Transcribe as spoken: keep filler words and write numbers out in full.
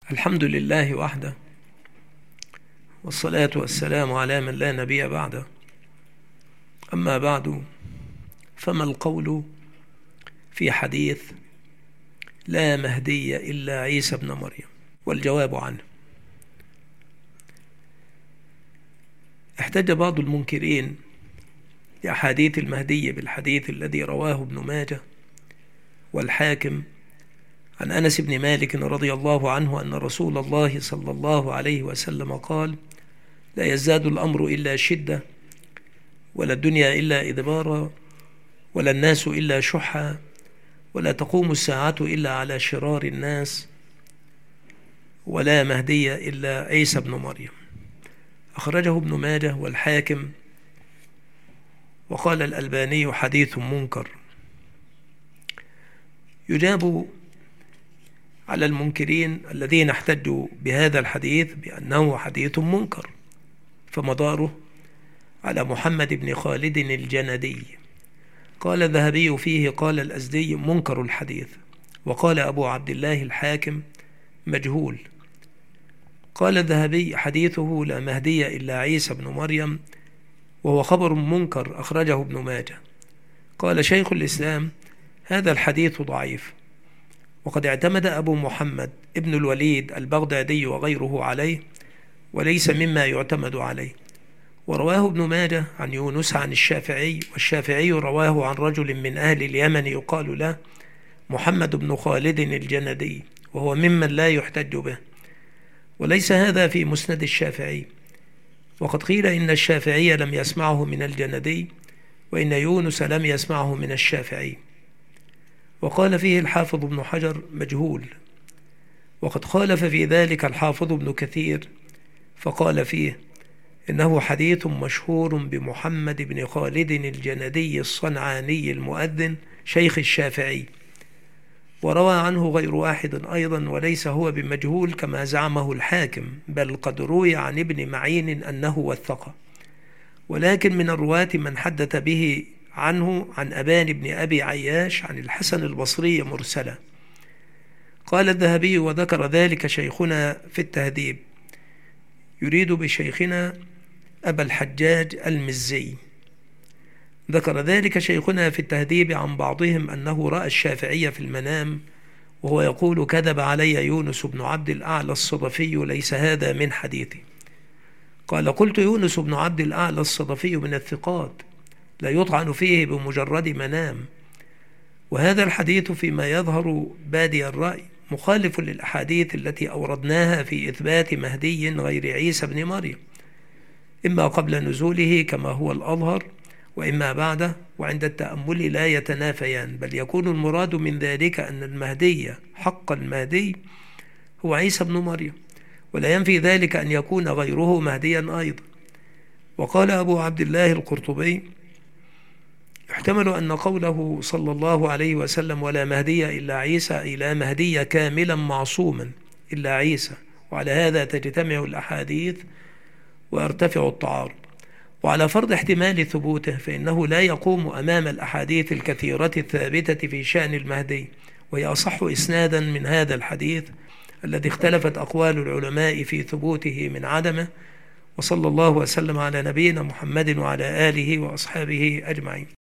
الحمد لله وحده، والصلاة والسلام على من لا نبي بعده. أما بعد، فما القول في حديث لا مهدي إلا عيسى ابن مريم؟ والجواب عنه: احتج بعض المنكرين لأحاديث المهدي بالحديث الذي رواه ابن ماجه والحاكم عن أنس بن مالك رضي الله عنه أن رسول الله صلى الله عليه وسلم قال: لا يزداد الأمر إلا شدة، ولا الدنيا إلا إدبارا، ولا الناس إلا شحا، ولا تقوم الساعة إلا على شرار الناس، ولا مهدي إلا عيسى بن مريم. أخرجه ابن ماجه والحاكم، وقال الألباني حديث منكر. يجاب على المنكرين الذين احتجوا بهذا الحديث بأنه حديث منكر، فمداره على محمد بن خالد الجندي. قال الذهبي فيه: قال الأزدي: منكر الحديث. وقال أبو عبد الله الحاكم: مجهول. قال الذهبي: حديثه لا مهدي إلا عيسى بن مريم، وهو خبر منكر أخرجه ابن ماجه. قال شيخ الإسلام: هذا الحديث ضعيف، وقد اعتمد أبو محمد ابن الوليد البغدادي وغيره عليه، وليس مما يعتمد عليه. ورواه ابن ماجه عن يونس عن الشافعي، والشافعي رواه عن رجل من أهل اليمن يقال له محمد بن خالد الجندي، وهو ممن لا يحتج به، وليس هذا في مسند الشافعي. وقد قيل إن الشافعي لم يسمعه من الجندي، وإن يونس لم يسمعه من الشافعي. وقال فيه الحافظ ابن حجر: مجهول. وقد خالف في ذلك الحافظ ابن كثير، فقال فيه: إنه حديث مشهور بمحمد بن خالد الجندي الصنعاني المؤذن شيخ الشافعي، وروى عنه غير واحد أيضا، وليس هو بمجهول كما زعمه الحاكم، بل قد روي عن ابن معين أنه وثقه، ولكن من الرواة من حدث به عنه عن أبان بن أبي عياش عن الحسن البصري مرسلا. قال الذهبي: وذكر ذلك شيخنا في التهذيب، يريد بشيخنا أبا الحجاج المزي. ذكر ذلك شيخنا في التهذيب عن بعضهم أنه رأى الشافعي في المنام وهو يقول: كذب علي يونس بن عبد الأعلى الصدفي، ليس هذا من حديثي. قال: قلت: يونس بن عبد الأعلى الصدفي من الثقات، لا يطعن فيه بمجرد منام، وهذا الحديث فيما يظهر بادي الرأي مخالف للأحاديث التي أوردناها في إثبات مهدي غير عيسى بن مريم، إما قبل نزوله كما هو الأظهر، وإما بعده، وعند التأمل لا يتنافيان، بل يكون المراد من ذلك أن المهدي حق المهدي هو عيسى بن مريم، ولا ينفي ذلك أن يكون غيره مهديا أيضا. وقال أبو عبد الله القرطبي: يحتمل أن قوله صلى الله عليه وسلم ولا مهدي إلا عيسى أي لا مهدي كاملا معصوما إلا عيسى، وعلى هذا تجتمع الأحاديث ويرتفع التعارض. وعلى فرض احتمال ثبوته، فإنه لا يقوم أمام الأحاديث الكثيرة الثابتة في شأن المهدي، وهي أصح إسنادا من هذا الحديث الذي اختلفت أقوال العلماء في ثبوته من عدمه. وصلى الله وسلم على نبينا محمد وعلى آله وأصحابه أجمعين.